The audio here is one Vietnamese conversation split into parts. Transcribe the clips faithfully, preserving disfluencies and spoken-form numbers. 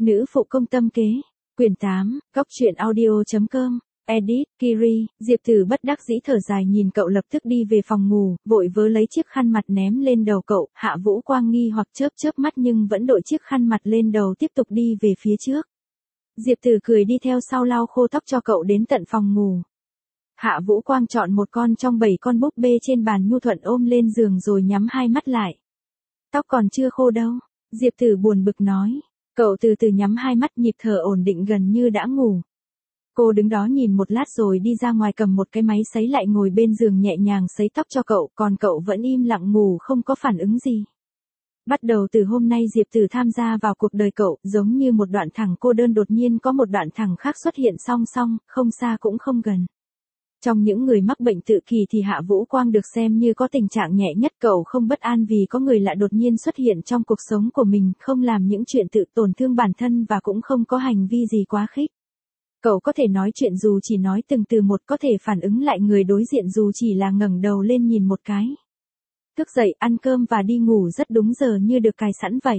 Nữ phụ công tâm kế. Quyển tám, góc truyện audio.com. Edit, Kiri. Diệp Tử bất đắc dĩ thở dài nhìn cậu lập tức đi về phòng ngủ, vội vớ lấy chiếc khăn mặt ném lên đầu cậu. Hạ Vũ Quang nghi hoặc chớp chớp mắt nhưng vẫn đội chiếc khăn mặt lên đầu tiếp tục đi về phía trước. Diệp Tử cười đi theo sau lau khô tóc cho cậu đến tận phòng ngủ. Hạ Vũ Quang chọn một con trong bảy con búp bê trên bàn nhu thuận ôm lên giường rồi nhắm hai mắt lại. Tóc còn chưa khô đâu, Diệp Tử buồn bực nói. Cậu từ từ nhắm hai mắt, nhịp thở ổn định gần như đã ngủ. Cô đứng đó nhìn một lát rồi đi ra ngoài cầm một cái máy sấy lại ngồi bên giường nhẹ nhàng sấy tóc cho cậu, còn cậu vẫn im lặng ngủ không có phản ứng gì. Bắt đầu từ hôm nay Diệp Tử tham gia vào cuộc đời cậu, giống như một đoạn thẳng cô đơn đột nhiên có một đoạn thẳng khác xuất hiện song song, không xa cũng không gần. Trong những người mắc bệnh tự kỷ thì Hạ Vũ Quang được xem như có tình trạng nhẹ nhất. Cậu không bất an vì có người lạ đột nhiên xuất hiện trong cuộc sống của mình, không làm những chuyện tự tổn thương bản thân và cũng không có hành vi gì quá khích. Cậu có thể nói chuyện dù chỉ nói từng từ một, có thể phản ứng lại người đối diện dù chỉ là ngẩng đầu lên nhìn một cái. Thức dậy, ăn cơm và đi ngủ rất đúng giờ như được cài sẵn vậy.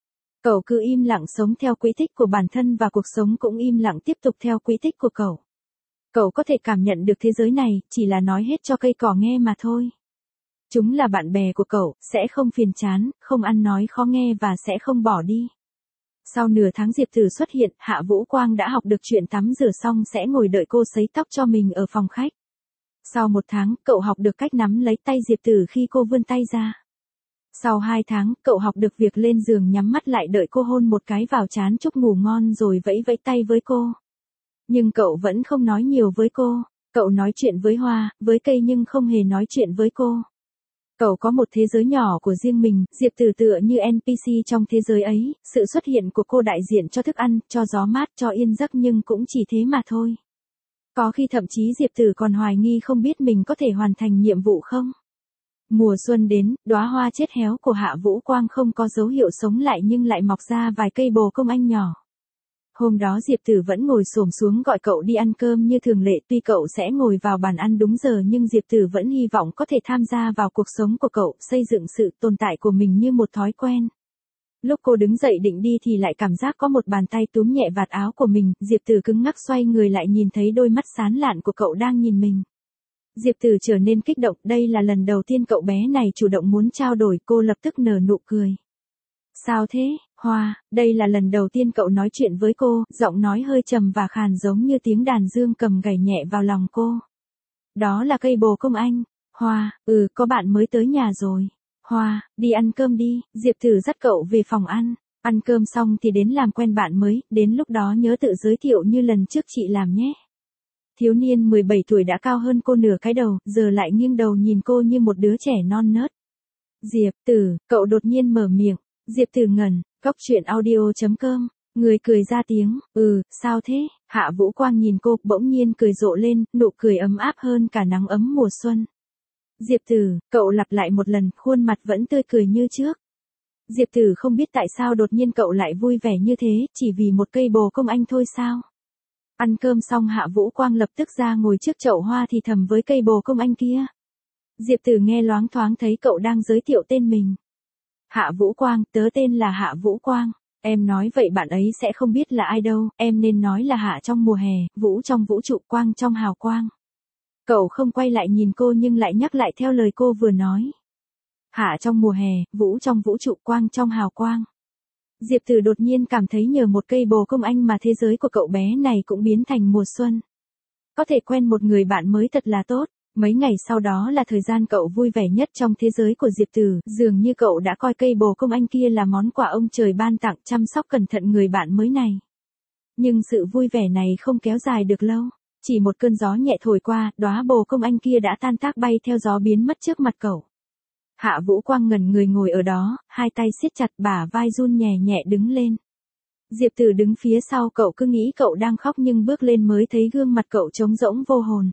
Cậu cứ im lặng sống theo quỹ tích của bản thân và cuộc sống cũng im lặng tiếp tục theo quỹ tích của cậu. Cậu có thể cảm nhận được thế giới này, chỉ là nói hết cho cây cỏ nghe mà thôi. Chúng là bạn bè của cậu, sẽ không phiền chán, không ăn nói khó nghe và sẽ không bỏ đi. Sau nửa tháng Diệp Tử xuất hiện, Hạ Vũ Quang đã học được chuyện tắm rửa xong sẽ ngồi đợi cô sấy tóc cho mình ở phòng khách. Sau một tháng, cậu học được cách nắm lấy tay Diệp Tử khi cô vươn tay ra. Sau hai tháng, cậu học được việc lên giường nhắm mắt lại đợi cô hôn một cái vào trán chúc ngủ ngon rồi vẫy vẫy tay với cô. Nhưng cậu vẫn không nói nhiều với cô. Cậu nói chuyện với hoa, với cây nhưng không hề nói chuyện với cô. Cậu có một thế giới nhỏ của riêng mình, Diệp Tử tựa như en pê xê trong thế giới ấy, sự xuất hiện của cô đại diện cho thức ăn, cho gió mát, cho yên giấc nhưng cũng chỉ thế mà thôi. Có khi thậm chí Diệp Tử còn hoài nghi không biết mình có thể hoàn thành nhiệm vụ không. Mùa xuân đến, đóa hoa chết héo của Hạ Vũ Quang không có dấu hiệu sống lại nhưng lại mọc ra vài cây bồ công anh nhỏ. Hôm đó Diệp Tử vẫn ngồi xổm xuống gọi cậu đi ăn cơm như thường lệ, tuy cậu sẽ ngồi vào bàn ăn đúng giờ nhưng Diệp Tử vẫn hy vọng có thể tham gia vào cuộc sống của cậu, xây dựng sự tồn tại của mình như một thói quen. Lúc cô đứng dậy định đi thì lại cảm giác có một bàn tay túm nhẹ vạt áo của mình, Diệp Tử cứng ngắc xoay người lại nhìn thấy đôi mắt sáng lạn của cậu đang nhìn mình. Diệp Tử trở nên kích động, đây là lần đầu tiên cậu bé này chủ động muốn trao đổi, cô lập tức nở nụ cười. Sao thế, Hoa, đây là lần đầu tiên cậu nói chuyện với cô, giọng nói hơi trầm và khàn giống như tiếng đàn dương cầm gảy nhẹ vào lòng cô. Đó là cây bồ công anh. Hoa, ừ, có bạn mới tới nhà rồi. Hoa, đi ăn cơm đi, Diệp Tử dắt cậu về phòng ăn. Ăn cơm xong thì đến làm quen bạn mới, đến lúc đó nhớ tự giới thiệu như lần trước chị làm nhé. Thiếu niên mười bảy tuổi đã cao hơn cô nửa cái đầu, giờ lại nghiêng đầu nhìn cô như một đứa trẻ non nớt. Diệp Tử, cậu đột nhiên mở miệng. Diệp Tử ngẩn, góc truyện audio.com, người cười ra tiếng, ừ, sao thế, Hạ Vũ Quang nhìn cô, bỗng nhiên cười rộ lên, nụ cười ấm áp hơn cả nắng ấm mùa xuân. Diệp Tử, cậu lặp lại một lần, khuôn mặt vẫn tươi cười như trước. Diệp Tử không biết tại sao đột nhiên cậu lại vui vẻ như thế, chỉ vì một cây bồ công anh thôi sao? Ăn cơm xong Hạ Vũ Quang lập tức ra ngồi trước chậu hoa thì thầm với cây bồ công anh kia. Diệp Tử nghe loáng thoáng thấy cậu đang giới thiệu tên mình. Hạ Vũ Quang, tớ tên là Hạ Vũ Quang. Em nói vậy bạn ấy sẽ không biết là ai đâu, em nên nói là Hạ trong mùa hè, Vũ trong vũ trụ, Quang trong hào quang. Cậu không quay lại nhìn cô nhưng lại nhắc lại theo lời cô vừa nói. Hạ trong mùa hè, Vũ trong vũ trụ, Quang trong hào quang. Diệp Tử đột nhiên cảm thấy nhờ một cây bồ công anh mà thế giới của cậu bé này cũng biến thành mùa xuân. Có thể quen một người bạn mới thật là tốt. Mấy ngày sau đó là thời gian cậu vui vẻ nhất trong thế giới của Diệp Tử, dường như cậu đã coi cây bồ công anh kia là món quà ông trời ban tặng, chăm sóc cẩn thận người bạn mới này. Nhưng sự vui vẻ này không kéo dài được lâu, chỉ một cơn gió nhẹ thổi qua, đóa bồ công anh kia đã tan tác bay theo gió biến mất trước mặt cậu. Hạ Vũ Quang ngẩn người ngồi ở đó, hai tay siết chặt, bả vai run nhẹ nhẹ đứng lên. Diệp Tử đứng phía sau cậu cứ nghĩ cậu đang khóc nhưng bước lên mới thấy gương mặt cậu trống rỗng vô hồn.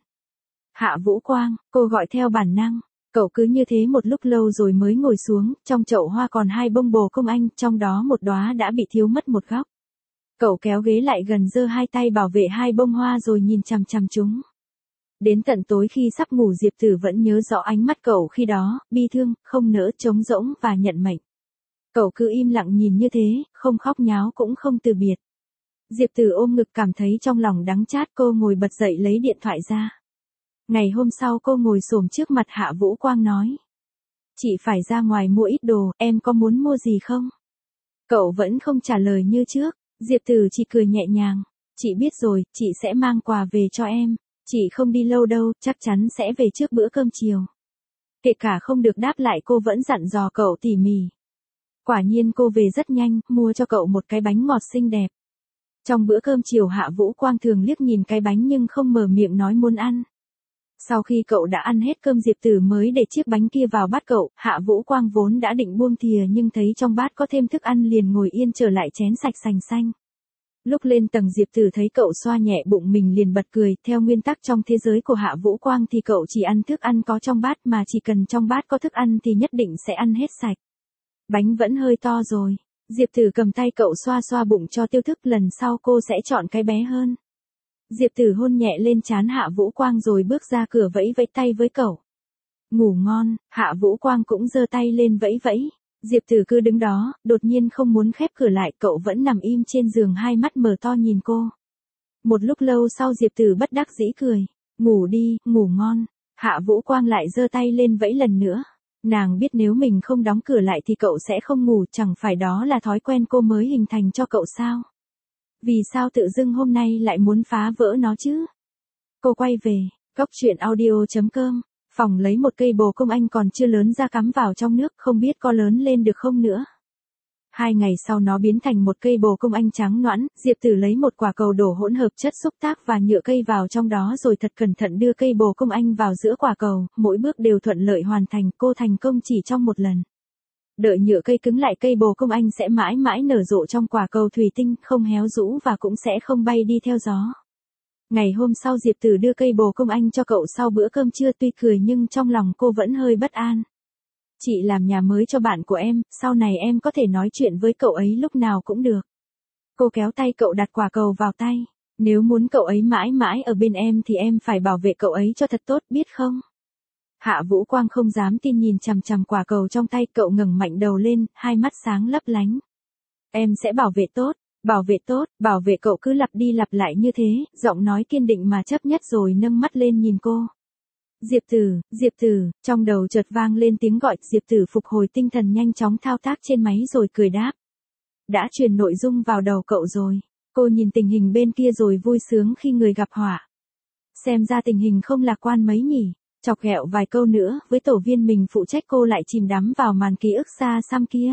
Hạ Vũ Quang, cô gọi theo bản năng. Cậu cứ như thế một lúc lâu rồi mới ngồi xuống, trong chậu hoa còn hai bông bồ công anh, trong đó một đóa đã bị thiếu mất một góc. Cậu kéo ghế lại gần giơ hai tay bảo vệ hai bông hoa rồi nhìn chằm chằm chúng. Đến tận tối khi sắp ngủ Diệp Tử vẫn nhớ rõ ánh mắt cậu khi đó, bi thương, không nỡ, trống rỗng và nhận mệnh. Cậu cứ im lặng nhìn như thế, không khóc nháo cũng không từ biệt. Diệp Tử ôm ngực cảm thấy trong lòng đắng chát, cô ngồi bật dậy lấy điện thoại ra. Ngày hôm sau cô ngồi xổm trước mặt Hạ Vũ Quang nói. Chị phải ra ngoài mua ít đồ, em có muốn mua gì không? Cậu vẫn không trả lời như trước, Diệp Tử chỉ cười nhẹ nhàng. Chị biết rồi, chị sẽ mang quà về cho em. Chị không đi lâu đâu, chắc chắn sẽ về trước bữa cơm chiều. Kể cả không được đáp lại cô vẫn dặn dò cậu tỉ mỉ. Quả nhiên cô về rất nhanh, mua cho cậu một cái bánh ngọt xinh đẹp. Trong bữa cơm chiều Hạ Vũ Quang thường liếc nhìn cái bánh nhưng không mở miệng nói muốn ăn. Sau khi cậu đã ăn hết cơm Diệp Tử mới để chiếc bánh kia vào bát cậu, Hạ Vũ Quang vốn đã định buông thìa nhưng thấy trong bát có thêm thức ăn liền ngồi yên trở lại chén sạch sành xanh. Lúc lên tầng Diệp Tử thấy cậu xoa nhẹ bụng mình liền bật cười, theo nguyên tắc trong thế giới của Hạ Vũ Quang thì cậu chỉ ăn thức ăn có trong bát mà chỉ cần trong bát có thức ăn thì nhất định sẽ ăn hết sạch. Bánh vẫn hơi to rồi. Diệp Tử cầm tay cậu xoa xoa bụng cho tiêu thức, lần sau cô sẽ chọn cái bé hơn. Diệp Tử hôn nhẹ lên trán Hạ Vũ Quang rồi bước ra cửa vẫy vẫy tay với cậu. Ngủ ngon, Hạ Vũ Quang cũng giơ tay lên vẫy vẫy. Diệp Tử cứ đứng đó, đột nhiên không muốn khép cửa lại, cậu vẫn nằm im trên giường hai mắt mở to nhìn cô. Một lúc lâu sau Diệp Tử bất đắc dĩ cười. Ngủ đi, ngủ ngon. Hạ Vũ Quang lại giơ tay lên vẫy lần nữa. Nàng biết nếu mình không đóng cửa lại thì cậu sẽ không ngủ, chẳng phải đó là thói quen cô mới hình thành cho cậu sao? Vì sao tự dưng hôm nay lại muốn phá vỡ nó chứ? Cô quay về, cốc truyện audio chấm com, phòng lấy một cây bồ công anh còn chưa lớn ra cắm vào trong nước, không biết có lớn lên được không nữa. Hai ngày sau nó biến thành một cây bồ công anh trắng nõn, Diệp Tử lấy một quả cầu đổ hỗn hợp chất xúc tác và nhựa cây vào trong đó rồi thật cẩn thận đưa cây bồ công anh vào giữa quả cầu, mỗi bước đều thuận lợi hoàn thành, cô thành công chỉ trong một lần. Đợi nhựa cây cứng lại cây bồ công anh sẽ mãi mãi nở rộ trong quả cầu thủy tinh, không héo rũ và cũng sẽ không bay đi theo gió. Ngày hôm sau Diệp Tử đưa cây bồ công anh cho cậu sau bữa cơm trưa, tuy cười nhưng trong lòng cô vẫn hơi bất an. Chị làm nhà mới cho bạn của em, sau này em có thể nói chuyện với cậu ấy lúc nào cũng được. Cô kéo tay cậu đặt quả cầu vào tay. Nếu muốn cậu ấy mãi mãi ở bên em thì em phải bảo vệ cậu ấy cho thật tốt, biết không? Hạ Vũ Quang không dám tin nhìn chằm chằm quả cầu trong tay, cậu ngẩng mạnh đầu lên, hai mắt sáng lấp lánh. Em sẽ bảo vệ tốt, bảo vệ tốt, bảo vệ, cậu cứ lặp đi lặp lại như thế, giọng nói kiên định mà chấp nhất rồi nâng mắt lên nhìn cô. Diệp Tử, Diệp Tử, trong đầu chợt vang lên tiếng gọi, Diệp Tử phục hồi tinh thần nhanh chóng thao tác trên máy rồi cười đáp. Đã truyền nội dung vào đầu cậu rồi. Cô nhìn tình hình bên kia rồi vui sướng khi người gặp họa. Xem ra tình hình không lạc quan mấy nhỉ. Chọc ghẹo vài câu nữa, với tổ viên mình phụ trách cô lại chìm đắm vào màn ký ức xa xăm kia.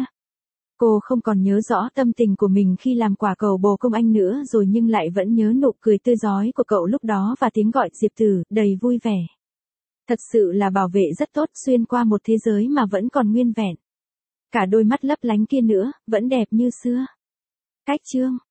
Cô không còn nhớ rõ tâm tình của mình khi làm quả cầu bồ công anh nữa rồi nhưng lại vẫn nhớ nụ cười tươi rói của cậu lúc đó và tiếng gọi Diệp Tử, đầy vui vẻ. Thật sự là bảo vệ rất tốt, xuyên qua một thế giới mà vẫn còn nguyên vẹn. Cả đôi mắt lấp lánh kia nữa, vẫn đẹp như xưa. Cách chương.